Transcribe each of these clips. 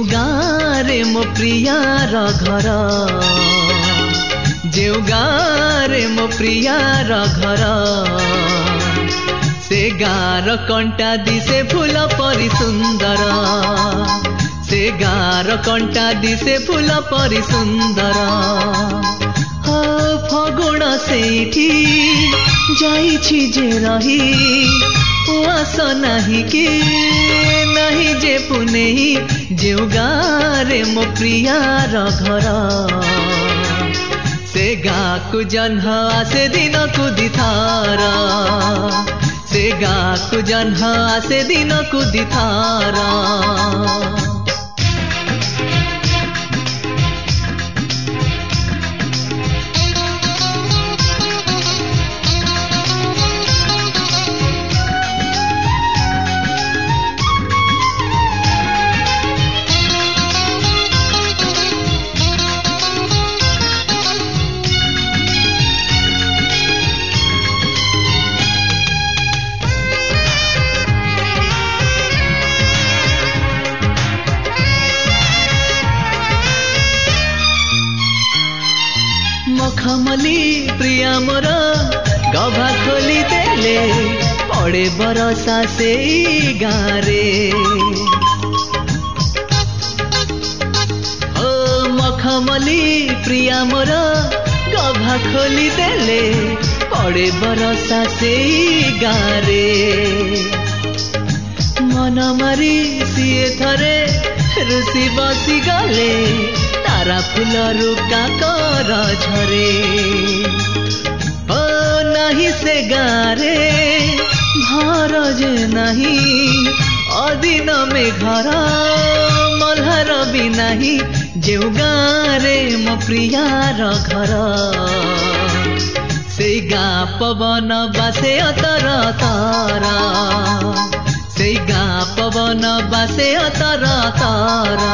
जेउ गारे मो प्रियार घर जेउ गारे मो प्रियार घर से गार कंटा दिसे फूल परी सुंदर से गार कंटा दिसे फूल परी सुंदर हो फगुण सेठी जाइछि जे रही उआस नाही कि नहीं जे पुनेही जेउ गारे मो प्रियार घर से गा को जन्ह आसे दिन को दिथारा से गा को जन्ह आसे दिन को दिथारा मखमली प्रिया मोर गभा खोली देले पड़े बरसा से गारे ओ मखमली प्रिया मोर गभा खोली देले पड़े बरसा से गारे मन मारी सिए थरे रुसी बसी गले तारा फूल रुका कर झरे ओ नहीं से गारे घर जे नहीं अदिन में घर मल्हार भी नहीं जेउ गारे मो प्रियार घर से गा पवन बासे अतर तारा से गा पवन बासे अतर तारा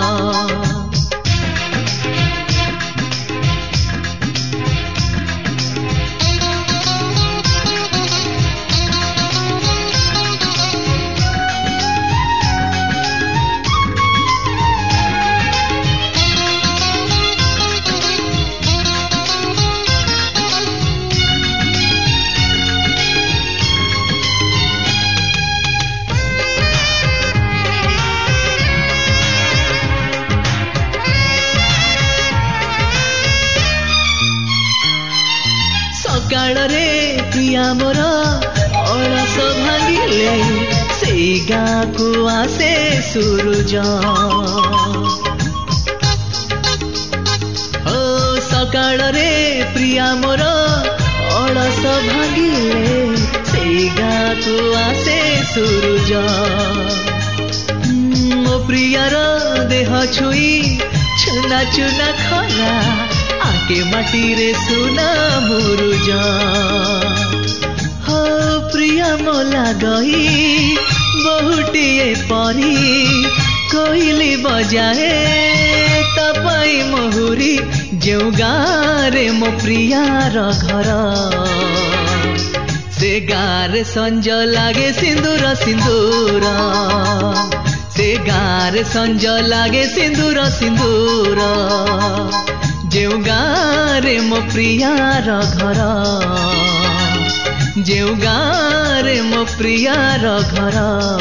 सकाल रे प्रिया मोर अलस भांगिले से गा को आसे सूरज ओ सकाल रे प्रिया मोर अलस भांगिले से गा को आसे सूरज मो प्रियार देह छुई चुना चुना खरा आके माटी रे सुना मुरुजा हो प्रिया मोला गई बहुटिए परी कोइली बजाए तपाई महुरी जेउ गारे मो प्रियार घर से गारे संज लागे सिंदूर सिंदूर से गारे संज लागे सिंदूर सिंदूर जेउ गारे मो प्रियार घर जेउ गारे मो प्रियार घर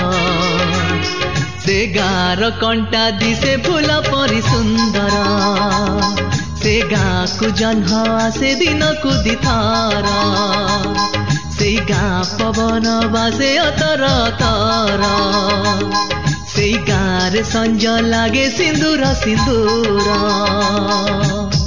से गार कंटा दिसे फूल परी सुंदर से गा को जन्ह आसे दिन को दिथारा से गा पवन बासे अतर तारा से गारे संज लागे सिंदूर सिंदूर